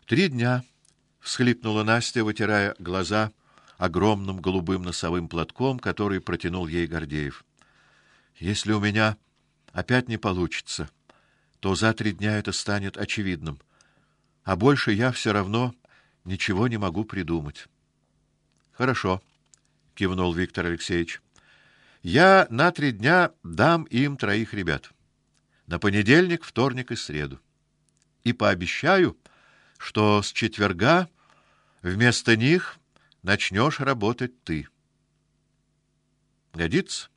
3 дня, всхлипнула Настя, вытирая глаза огромным голубым носовым платком, который протянул ей Гордеев. Если у меня опять не получится, то за 3 дня это станет очевидным. А больше я все равно ничего не могу придумать. Хорошо, кивнул Виктор Алексеевич. Я на 3 дня дам им 3 ребят. На понедельник, вторник и среду. И пообещаю, что с четверга вместо них начнешь работать ты. Годится?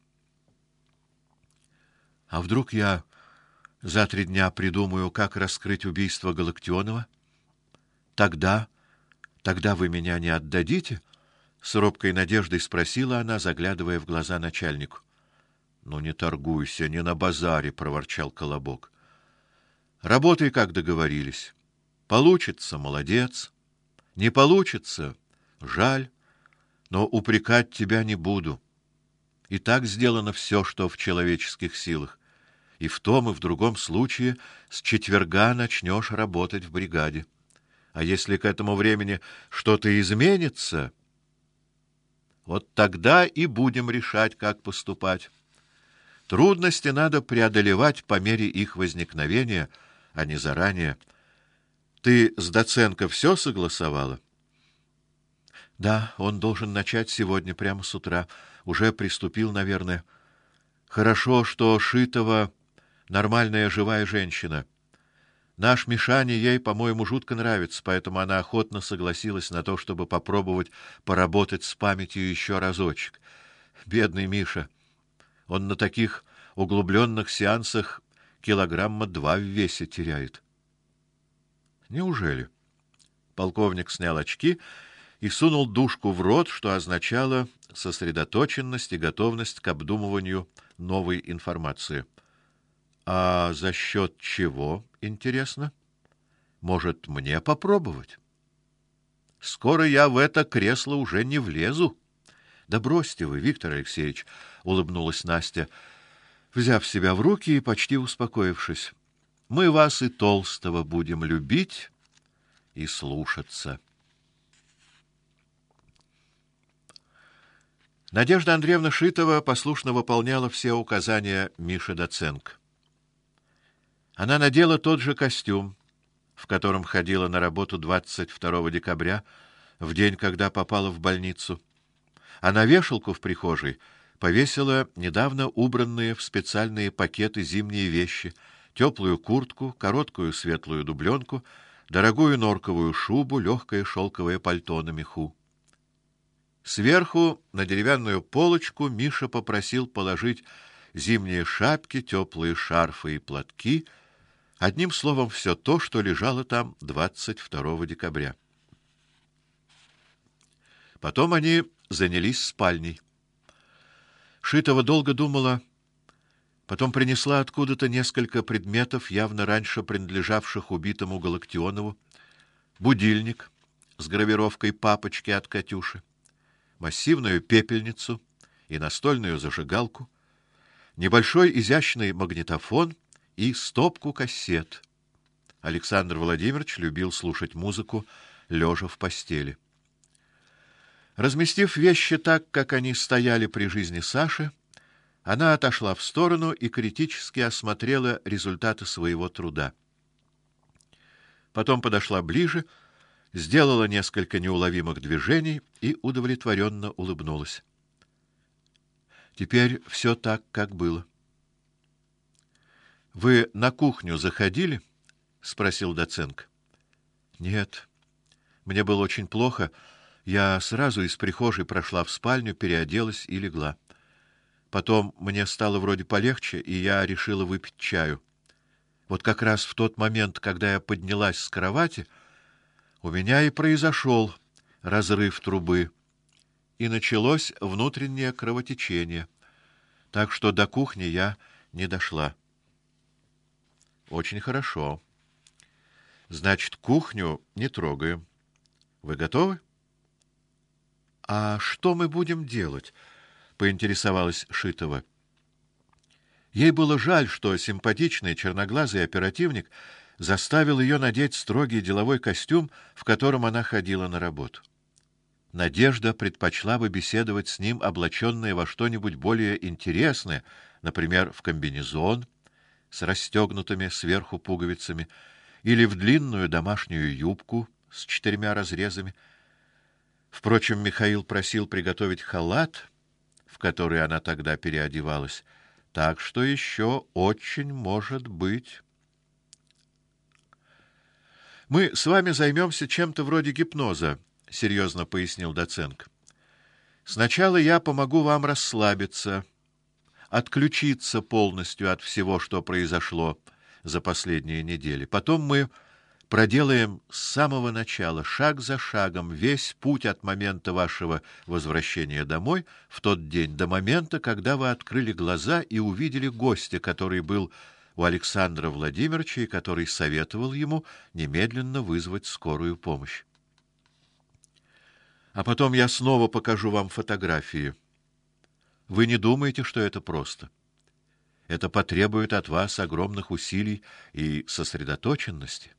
А вдруг я за 3 дня придумаю, как раскрыть убийство Галактионова? Тогда вы меня не отдадите? С робкой надеждой спросила она, заглядывая в глаза начальнику. Ну не торгуйся, не на базаре, проворчал Колобок. Работай, как договорились. Получится молодец. Не получится жаль, но упрекать тебя не буду. И так сделано все, что в человеческих силах. И в том и в другом случае с четверга начнешь работать в бригаде. А если к этому времени что-то изменится, вот тогда и будем решать, как поступать. Трудности надо преодолевать по мере их возникновения, а не заранее. Ты с Доценко все согласовала? Да, он должен начать сегодня прямо с утра. Уже приступил, наверное. Хорошо, что Шитова нормальная живая женщина. Наш Мишаня ей, по-моему, жутко нравится, поэтому она охотно согласилась на то, чтобы попробовать поработать с памятью еще разочек. Бедный Миша. Он на таких углубленных сеансах 2 килограмма в весе теряет. Неужели? Полковник снял очки и сунул дужку в рот, что означало сосредоточенность и готовность к обдумыванию новой информации. А за счет чего, интересно? Может, мне попробовать? Скоро я в это кресло уже не влезу. Да бросьте вы, Виктор Алексеевич, улыбнулась Настя, взяв себя в руки и почти успокоившись. Мы вас и толстого будем любить и слушаться. Надежда Андреевна Шитова послушно выполняла все указания Миши Доценко. Она надела тот же костюм, в котором ходила на работу 22 декабря, в день, когда попала в больницу. А на вешалку в прихожей повесила недавно убранные в специальные пакеты зимние вещи: теплую куртку, короткую светлую дубленку, дорогую норковую шубу, легкое шелковое пальто на меху. Сверху на деревянную полочку Миша попросил положить зимние шапки, теплые шарфы и платки, одним словом, все то, что лежало там 22 декабря. Потом они занялись спальней. Шитова долго думала, потом принесла откуда-то несколько предметов, явно раньше принадлежавших убитому Галактионову: будильник с гравировкой папочки от Катюши, массивную пепельницу и настольную зажигалку, небольшой изящный магнитофон и стопку кассет. Александр Владимирович любил слушать музыку лежа в постели. Разместив вещи так, как они стояли при жизни Саши, она отошла в сторону и критически осмотрела результаты своего труда. Потом подошла ближе, сделала несколько неуловимых движений и удовлетворенно улыбнулась. Теперь все так, как было. Вы на кухню заходили? Спросил Доценко. Нет. Мне было очень плохо. Я сразу из прихожей прошла в спальню, переоделась и легла. Потом мне стало вроде полегче, и я решила выпить чаю. Вот как раз в тот момент, когда я поднялась с кровати, у меня и произошел разрыв трубы, и началось внутреннее кровотечение. Так что до кухни я не дошла. Очень хорошо. Значит, кухню не трогаем. Вы готовы? А что мы будем делать? Поинтересовалась Шитова. Ей было жаль, что симпатичный черноглазый оперативник заставил ее надеть строгий деловой костюм, в котором она ходила на работу. Надежда предпочла бы беседовать с ним, облаченная во что-нибудь более интересное, например, в комбинезон с расстегнутыми сверху пуговицами или в длинную домашнюю юбку с 4 разрезами. Впрочем, Михаил просил приготовить халат, в который она тогда переодевалась, так что еще очень может быть. Мы с вами займемся чем-то вроде гипноза, серьезно пояснил Доценко. Сначала я помогу вам расслабиться, отключиться полностью от всего, что произошло за последние недели. Потом мы проделаем с самого начала, шаг за шагом, весь путь от момента вашего возвращения домой в тот день до момента, когда вы открыли глаза и увидели гостя, который был у Александра Владимировича и который советовал ему немедленно вызвать скорую помощь. А потом я снова покажу вам фотографии. Вы не думаете, что это просто? Это потребует от вас огромных усилий и сосредоточенности.